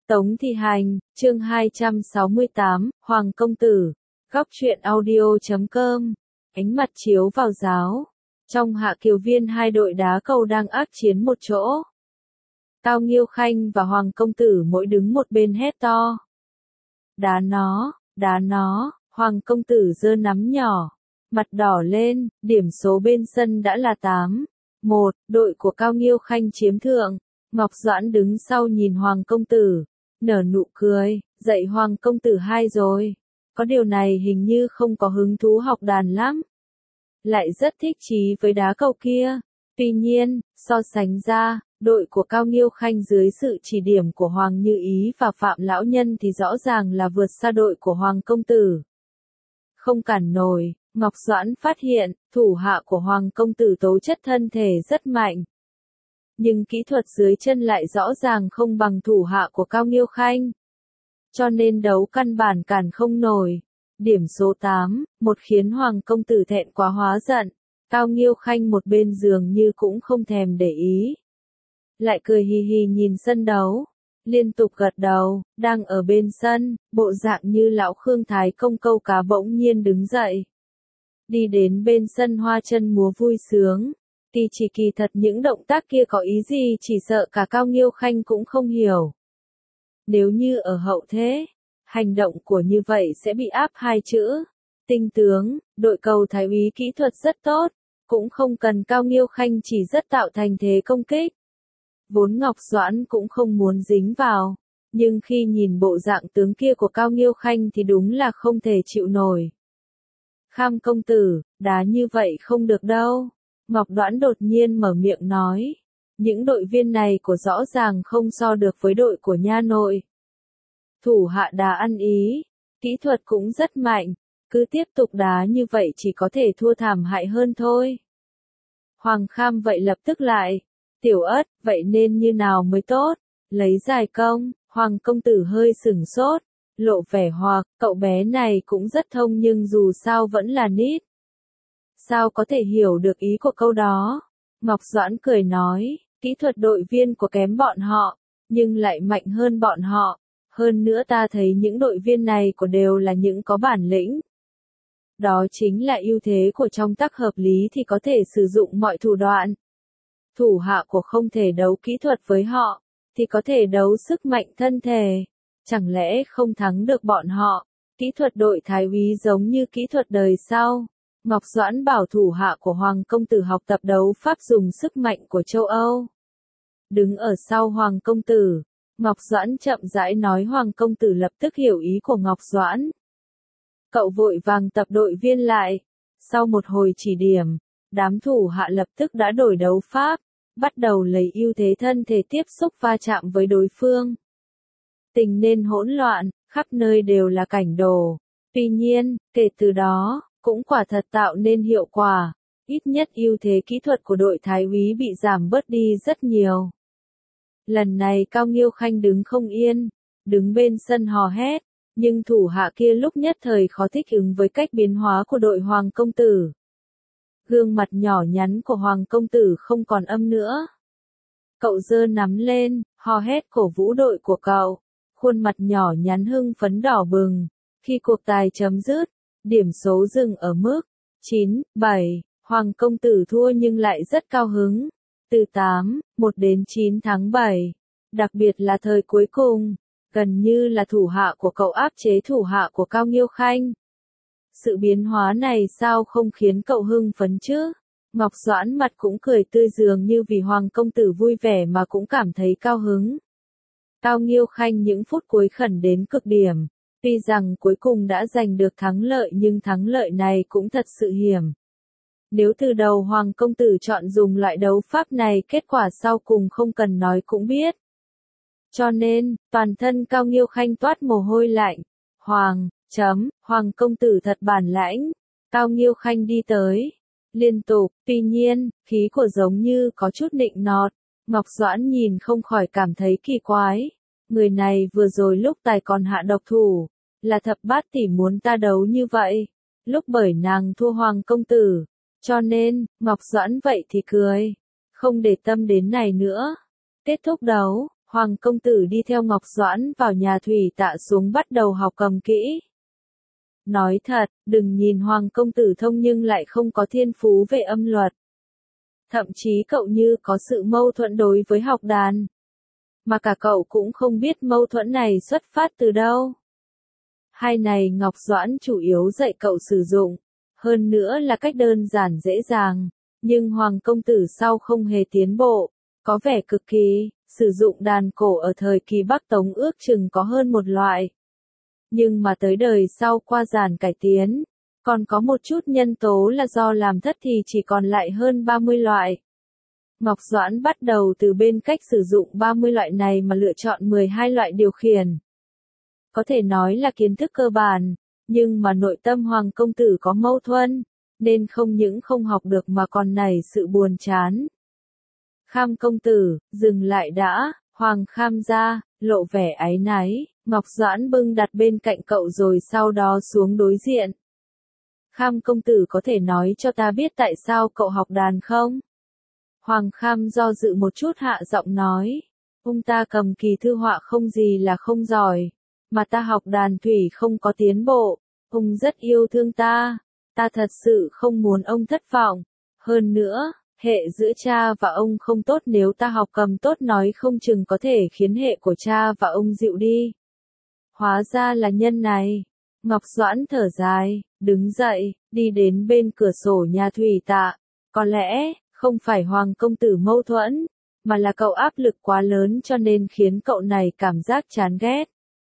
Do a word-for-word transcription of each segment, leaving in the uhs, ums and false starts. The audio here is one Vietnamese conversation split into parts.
Tống Thi Hành, chương hai trăm sáu mươi tám, Hoàng Công Tử, góc truyện audio chấm com, ánh mặt chiếu vào giáo. Trong Hạ Kiều Viên hai đội đá cầu đang ác chiến một chỗ. Cao Nghiêu Khanh và Hoàng Công Tử mỗi đứng một bên hét to. Đá nó, đá nó, Hoàng Công Tử giơ nắm nhỏ, mặt đỏ lên, điểm số bên sân đã là tám một, đội của Cao Nghiêu Khanh chiếm thượng. Ngọc Doãn đứng sau nhìn Hoàng Công Tử, nở nụ cười, dạy Hoàng Công Tử hai rồi, có điều này hình như không có hứng thú học đàn lắm. Lại rất thích chí với đá cầu kia. Tuy nhiên, so sánh ra, đội của Cao Nghiêu Khanh dưới sự chỉ điểm của Hoàng Như Ý và Phạm Lão Nhân thì rõ ràng là vượt xa đội của Hoàng Công Tử. Không cản nổi, Ngọc Doãn phát hiện, thủ hạ của Hoàng Công Tử tố chất thân thể rất mạnh. Nhưng kỹ thuật dưới chân lại rõ ràng không bằng thủ hạ của Cao Nghiêu Khanh. Cho nên đấu căn bản cản không nổi. Điểm số tám một khiến Hoàng Công Tử thẹn quá hóa giận. Cao Nghiêu Khanh một bên giường như cũng không thèm để ý. Lại cười hì hì nhìn sân đấu. Liên tục gật đầu, đang ở bên sân, bộ dạng như lão Khương Thái Công câu cá bỗng nhiên đứng dậy. Đi đến bên sân hoa chân múa vui sướng. Kỳ chỉ kỳ thật những động tác kia có ý gì chỉ sợ cả Cao Nghiêu Khanh cũng không hiểu. Nếu như ở hậu thế, hành động của như vậy sẽ bị áp hai chữ. Tinh tướng, đội cầu thái úy kỹ thuật rất tốt, cũng không cần Cao Nghiêu Khanh chỉ rất tạo thành thế công kích. Vốn Ngọc Doãn cũng không muốn dính vào, nhưng khi nhìn bộ dạng tướng kia của Cao Nghiêu Khanh thì đúng là không thể chịu nổi. Kham công tử, đá như vậy không được đâu. Ngọc Doãn đột nhiên mở miệng nói. Những đội viên này của rõ ràng không so được với đội của nha nội. Thủ hạ đá ăn ý, kỹ thuật cũng rất mạnh, cứ tiếp tục đá như vậy chỉ có thể thua thảm hại hơn thôi. Hoàng Kham vậy lập tức lại. Tiểu Ất, vậy nên như nào mới tốt? Lấy giải công, Hoàng Công Tử hơi sửng sốt, lộ vẻ hoặc, cậu bé này cũng rất thông nhưng dù sao vẫn là nít. Sao có thể hiểu được ý của câu đó? Ngọc Doãn cười nói, kỹ thuật đội viên của kém bọn họ, nhưng lại mạnh hơn bọn họ. Hơn nữa ta thấy những đội viên này của đều là những có bản lĩnh. Đó chính là ưu thế của trong tác hợp lý thì có thể sử dụng mọi thủ đoạn. Thủ hạ của không thể đấu kỹ thuật với họ, thì có thể đấu sức mạnh thân thể. Chẳng lẽ không thắng được bọn họ? Kỹ thuật đội thái úy giống như kỹ thuật đời sau. Ngọc Doãn bảo thủ hạ của Hoàng Công Tử học tập đấu pháp dùng sức mạnh của châu Âu. Đứng ở sau Hoàng Công Tử, Ngọc Doãn chậm rãi nói. Hoàng Công Tử lập tức hiểu ý của Ngọc Doãn. Cậu vội vàng tập đội viên lại. Sau một hồi chỉ điểm, đám thủ hạ lập tức đã đổi đấu pháp, bắt đầu lấy ưu thế thân thể tiếp xúc va chạm với đối phương. Tình nên hỗn loạn, khắp nơi đều là cảnh đồ. Tuy nhiên, kể từ đó, cũng quả thật tạo nên hiệu quả, ít nhất ưu thế kỹ thuật của đội thái úy bị giảm bớt đi rất nhiều. Lần này Cao Nghiêu Khanh đứng không yên, đứng bên sân hò hét, nhưng thủ hạ kia lúc nhất thời khó thích ứng với cách biến hóa của đội Hoàng Công Tử. Gương mặt nhỏ nhắn của Hoàng Công Tử không còn âm nữa. Cậu giơ nắm lên, hò hét cổ vũ đội của cậu, khuôn mặt nhỏ nhắn hưng phấn đỏ bừng. Khi cuộc tài chấm dứt, điểm số dừng ở mức chín bảy, Hoàng Công Tử thua nhưng lại rất cao hứng. Từ tám một đến chín tháng bảy, đặc biệt là thời cuối cùng, gần như là thủ hạ của cậu áp chế thủ hạ của Cao Nghiêu Khanh. Sự biến hóa này sao không khiến cậu hưng phấn chứ? Ngọc Doãn mặt cũng cười tươi dường như vì Hoàng Công Tử vui vẻ mà cũng cảm thấy cao hứng. Cao Nghiêu Khanh những phút cuối khẩn đến cực điểm. Tuy rằng cuối cùng đã giành được thắng lợi nhưng thắng lợi này cũng thật sự hiểm. Nếu từ đầu Hoàng Công Tử chọn dùng loại đấu pháp này kết quả sau cùng không cần nói cũng biết. Cho nên, toàn thân Cao Nghiêu Khanh toát mồ hôi lạnh. Hoàng, chấm, Hoàng Công Tử thật bản lãnh. Cao Nghiêu Khanh đi tới. Liên tục, tuy nhiên, khí của giống như có chút nịnh nọt. Ngọc Doãn nhìn không khỏi cảm thấy kỳ quái. Người này vừa rồi lúc tài còn hạ độc thủ, là thập bát tỷ muốn ta đấu như vậy. Lúc bởi nàng thua Hoàng Công Tử, cho nên, Ngọc Doãn vậy thì cười. Không để tâm đến này nữa. Kết thúc đấu, Hoàng công tử đi theo Ngọc Doãn vào nhà thủy tạ xuống bắt đầu học cầm kỹ. Nói thật, đừng nhìn Hoàng công tử thông nhưng lại không có thiên phú về âm luật. Thậm chí cậu như có sự mâu thuẫn đối với học đàn. Mà cả cậu cũng không biết mâu thuẫn này xuất phát từ đâu. Hai này Ngọc Doãn chủ yếu dạy cậu sử dụng. Hơn nữa là cách đơn giản dễ dàng. Nhưng Hoàng công tử sau không hề tiến bộ. Có vẻ cực kỳ, sử dụng đàn cổ ở thời kỳ Bắc Tống ước chừng có hơn một loại. Nhưng mà tới đời sau qua dàn cải tiến, còn có một chút nhân tố là do làm thất thì chỉ còn lại hơn ba mươi loại. Ngọc Doãn bắt đầu từ bên cách sử dụng ba mươi loại này mà lựa chọn mười hai loại điều khiển. Có thể nói là kiến thức cơ bản, nhưng mà nội tâm Hoàng công tử có mâu thuẫn, nên không những không học được mà còn nảy sự buồn chán. Kham công tử, dừng lại đã, Hoàng Kham ra, lộ vẻ áy náy, Ngọc Doãn bưng đặt bên cạnh cậu rồi sau đó xuống đối diện. Kham công tử có thể nói cho ta biết tại sao cậu học đàn không? Hoàng Kham do dự một chút hạ giọng nói, ông ta cầm kỳ thư họa không gì là không giỏi, mà ta học đàn thủy không có tiến bộ, ông rất yêu thương ta, ta thật sự không muốn ông thất vọng, hơn nữa, hệ giữa cha và ông không tốt nếu ta học cầm tốt nói không chừng có thể khiến hệ của cha và ông dịu đi. Hóa ra là nhân này. Ngọc Doãn thở dài, đứng dậy, đi đến bên cửa sổ nhà thủy tạ. Có lẽ, không phải Hoàng công tử mâu thuẫn, mà là cậu áp lực quá lớn cho nên khiến cậu này cảm giác chán ghét.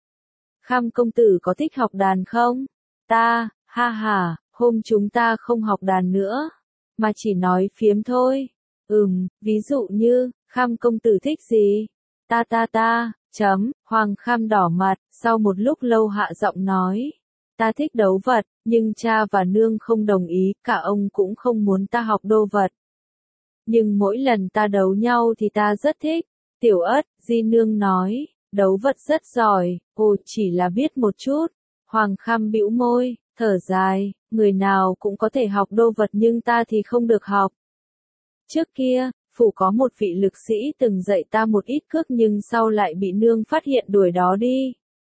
Kham công tử có thích học đàn không? Ta, ha ha, hôm chúng ta không học đàn nữa, mà chỉ nói phiếm thôi. Ừm, ví dụ như, Kham công tử thích gì? Ta ta ta, chấm, Hoàng Kham đỏ mặt, sau một lúc lâu hạ giọng nói. Ta thích đấu vật, nhưng cha và nương không đồng ý, cả ông cũng không muốn ta học đô vật. Nhưng mỗi lần ta đấu nhau thì ta rất thích. Tiểu Ất, Di nương nói, đấu vật rất giỏi, ồ chỉ là biết một chút. Hoàng Kham bĩu môi, thở dài, người nào cũng có thể học đô vật nhưng ta thì không được học. Trước kia, phủ có một vị lực sĩ từng dạy ta một ít cước nhưng sau lại bị nương phát hiện đuổi đó đi.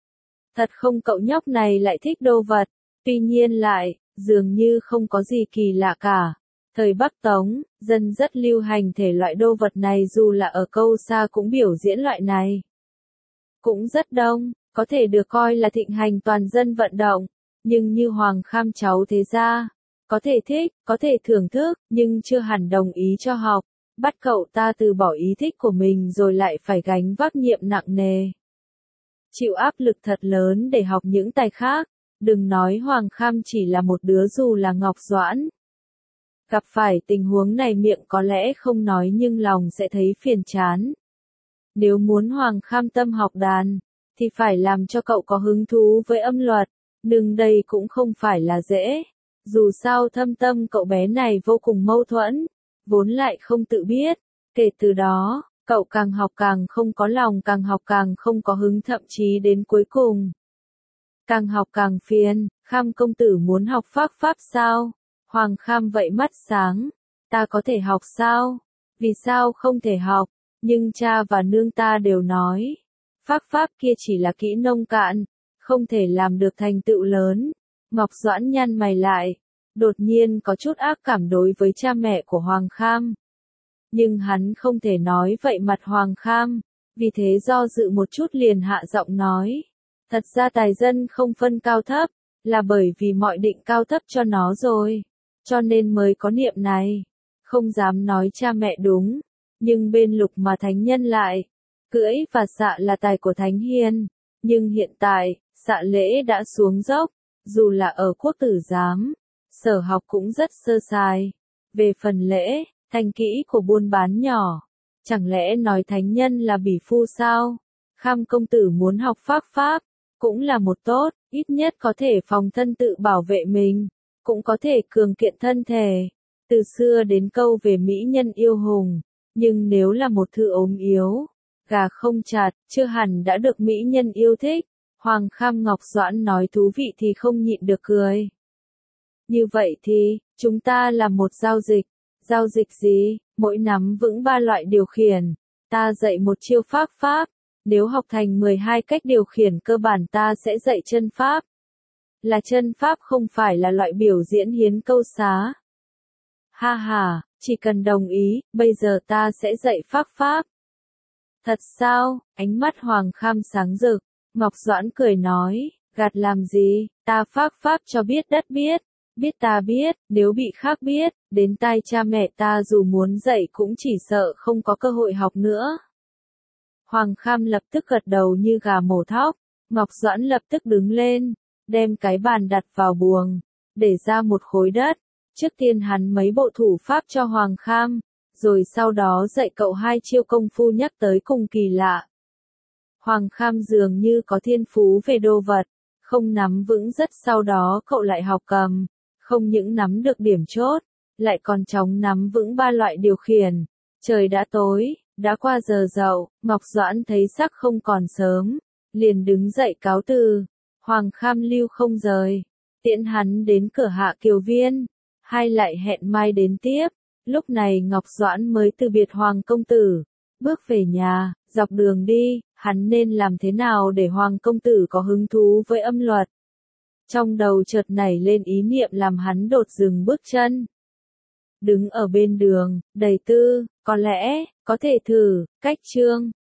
Thật không cậu nhóc này lại thích đô vật, tuy nhiên lại, dường như không có gì kỳ lạ cả. Thời Bắc Tống, dân rất lưu hành thể loại đô vật này dù là ở câu xa cũng biểu diễn loại này. Cũng rất đông, có thể được coi là thịnh hành toàn dân vận động, nhưng như Hoàng Kham cháu thế gia, có thể thích, có thể thưởng thức, nhưng chưa hẳn đồng ý cho học, bắt cậu ta từ bỏ ý thích của mình rồi lại phải gánh vác nhiệm nặng nề. Chịu áp lực thật lớn để học những tài khác, đừng nói Hoàng Kham chỉ là một đứa dù là Ngọc Doãn. Gặp phải tình huống này miệng có lẽ không nói nhưng lòng sẽ thấy phiền chán. Nếu muốn Hoàng Kham tâm học đàn, thì phải làm cho cậu có hứng thú với âm luật, nhưng đây cũng không phải là dễ. Dù sao thâm tâm cậu bé này vô cùng mâu thuẫn, vốn lại không tự biết, kể từ đó, cậu càng học càng không có lòng càng học càng không có hứng thậm chí đến cuối cùng. Càng học càng phiền, Kham công tử muốn học pháp pháp sao? Hoàng Kham vậy mắt sáng, ta có thể học sao? Vì sao không thể học? Nhưng cha và nương ta đều nói, pháp pháp kia chỉ là kỹ nông cạn, không thể làm được thành tựu lớn. Ngọc Doãn nhăn mày lại, đột nhiên có chút ác cảm đối với cha mẹ của Hoàng Kham. Nhưng hắn không thể nói vậy mặt Hoàng Kham, vì thế do dự một chút liền hạ giọng nói. Thật ra tài dân không phân cao thấp, là bởi vì mọi định cao thấp cho nó rồi, cho nên mới có niệm này. Không dám nói cha mẹ đúng, nhưng bên Lục mà thánh nhân lại, cưỡi và xạ là tài của thánh hiền, nhưng hiện tại, xạ lễ đã xuống dốc, dù là ở quốc tử giám, sở học cũng rất sơ sài. Về phần lễ, thành kỹ của buôn bán nhỏ, chẳng lẽ nói thánh nhân là bỉ phu sao? Kham công tử muốn học pháp pháp, cũng là một tốt, ít nhất có thể phòng thân tự bảo vệ mình, cũng có thể cường kiện thân thể. Từ xưa đến câu về mỹ nhân yêu hùng, nhưng nếu là một thứ ốm yếu, gà không chặt, chưa hẳn đã được mỹ nhân yêu thích. Hoàng Kham Ngọc Doãn nói thú vị thì không nhịn được cười. Như vậy thì, chúng ta làm một giao dịch. Giao dịch gì? Mỗi nắm vững ba loại điều khiển. Ta dạy một chiêu pháp pháp, Nếu học thành mười hai cách điều khiển cơ bản ta sẽ dạy chân pháp. Là chân pháp không phải là loại biểu diễn hiến câu xá. Ha ha, chỉ cần đồng ý, bây giờ ta sẽ dạy pháp pháp. Thật sao? Ánh mắt Hoàng Kham sáng rực. Ngọc Doãn cười nói, gạt làm gì, ta pháp pháp cho biết đất biết. Biết ta biết, nếu bị khác biết, đến tai cha mẹ ta dù muốn dạy cũng chỉ sợ không có cơ hội học nữa. Hoàng Kham lập tức gật đầu như gà mổ thóc. Ngọc Doãn lập tức đứng lên, đem cái bàn đặt vào buồng, để ra một khối đất. Trước tiên hắn mấy bộ thủ pháp cho Hoàng Kham, rồi sau đó dạy cậu hai chiêu công phu nhắc tới cùng kỳ lạ. Hoàng Kham dường như có thiên phú về đồ vật, không nắm vững rất, sau đó cậu lại học cầm, không những nắm được điểm chốt, lại còn chóng nắm vững ba loại điều khiển. Trời đã tối, đã qua giờ dậu, Ngọc Doãn thấy sắc không còn sớm, liền đứng dậy cáo từ. Hoàng Kham lưu không rời, tiễn hắn đến cửa Hạ Kiều Viên, hai lại hẹn mai đến tiếp. Lúc này Ngọc Doãn mới từ biệt Hoàng công tử, bước về nhà. Dọc đường đi, hắn nên làm thế nào để Hoàng công tử có hứng thú với âm luật? Trong đầu chợt nảy lên ý niệm làm hắn đột dừng bước chân. Đứng ở bên đường, đầy tư, có lẽ, có thể thử, cách chương.